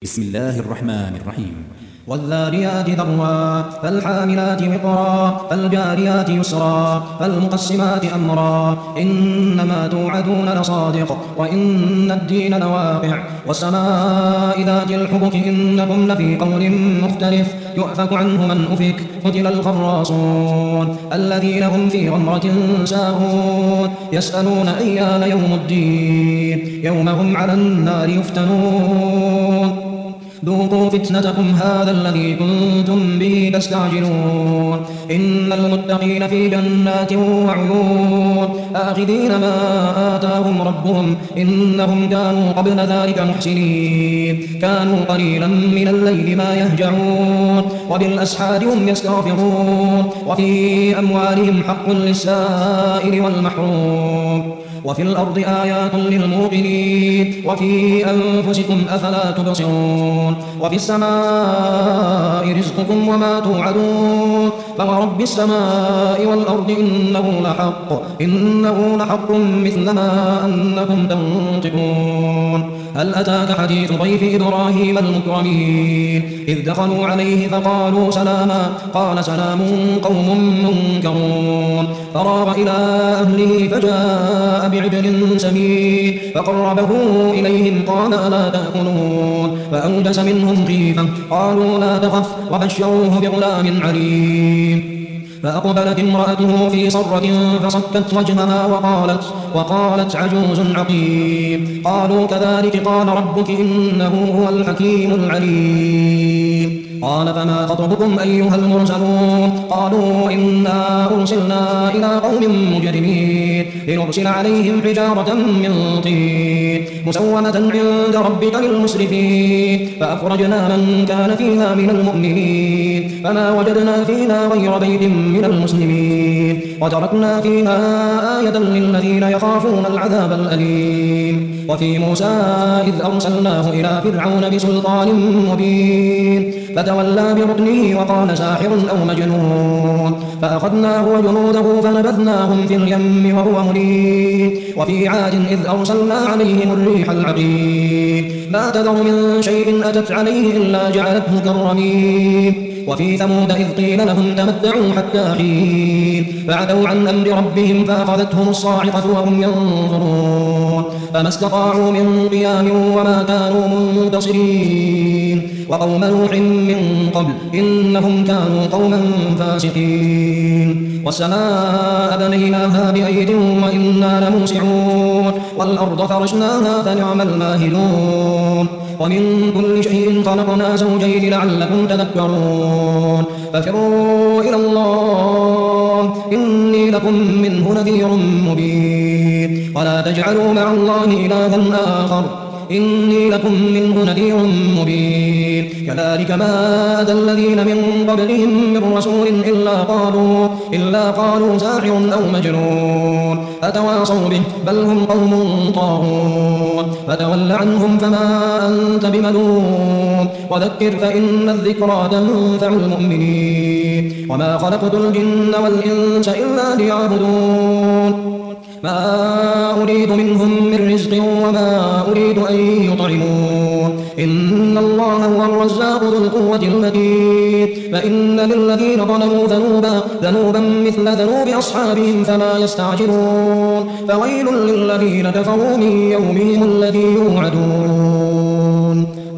بسم الله الرحمن الرحيم. والذاريات ذروا فالحاملات وقرا فالجاريات يسرا فالمقسمات أمرا إنما توعدون لصادق وإن الدين لواقع والسماء ذات الحبك إنكم لفي قول مختلف يؤفك عنه من أفك قتل الخراصون الذين هم في غمرة ساهون يسألون أيان يوم الدين يوم هم على النار يفتنون ذوقوا فتنتكم هذا الذي كنتم به تستعجلون إن المتقين في جنات وعيون آخذين ما آتاهم ربهم إنهم كانوا قبل ذلك محسنين كانوا قليلا من الليل ما يهجعون وبالأسحار هم يستغفرون وفي أموالهم حق للسائل والمحروم وفي الأرض آيات للموقنين وفي أنفسكم أفلا تبصرون وفي السماء رزقكم وما توعدون فورب السماء والأرض إنه لحق مثل ما أنكم تنطقون هل أتاك حديث ضيف إبراهيم المكرمين إذ دخلوا عليه فقالوا سلاما قال سلام قوم منكرون فراغ إلى أهله فجاء بعجل سمين فقربه إليهم قال ألا تأكلون فأوجس منهم خيفة قالوا لا تخف وبشروه بغلام عليم فأقبلت امرأته في صرة فصكت وجهها وقالت عجوز عقيم قالوا كذلك قال ربك إنه هو الحكيم العليم قال فما خطبكم أيها المرسلون قالوا إنا أرسلنا إلى قوم مجرمين لنرسل عليهم حجارة من طين مسومة عند ربك للمسرفين فأخرجنا من كان فيها من المؤمنين فما وجدنا فيها غير بيت من المسلمين وتركنا فيها آية للذين يخافون العذاب الأليم وفي موسى إذ أرسلناه إلى فرعون بسلطان مبين فتولى بركنه وقال ساحر أو مجنون فأخذناه وجنوده فنبذناهم في اليم وهو مليم وفي عاد إذ أرسلنا عليهم الريح العقيم لا تذر من شيء أتت عليه إلا جعلته كالرميم وفي ثمود إذ قيل لهم تمتعوا حتى حين فعتوا عن أمر ربهم فأخذتهم الصاعقة وهم ينظرون فما استطاعوا من قيام وما كانوا منتصرين وقوم نوح من قبل إنهم كانوا قوما فاسقين والسماء بنيناها بأيد وإنا لموسعون والأرض فرشناها فنعم الماهدون ومن كل شيء خلقنا زوجين لعلكم تذكرون ففروا إلى الله إني لكم منه نذير مبين ولا تجعلوا مع الله إلها آخر إني لكم منه نذير مبين كذلك ما أتى الذين من قبلهم من رسول إلا قالوا ساحر أو مجنون أتواصوا به بل هم قوم طاغون فتول عنهم فما أنت بملوم وذكر فإن الذكرى تنفع المؤمنين وما خلقت الجن والإنس إلا ليعبدون ما أريد منهم من رزق وما أريد أن يطعمون إن الله هو الرزاق ذو القوة المتين فإن للذين ظلموا ذنوبا مثل ذنوب أصحابهم فلا يستعجلون فويل للذين كفروا من يومهم الذي يوعدون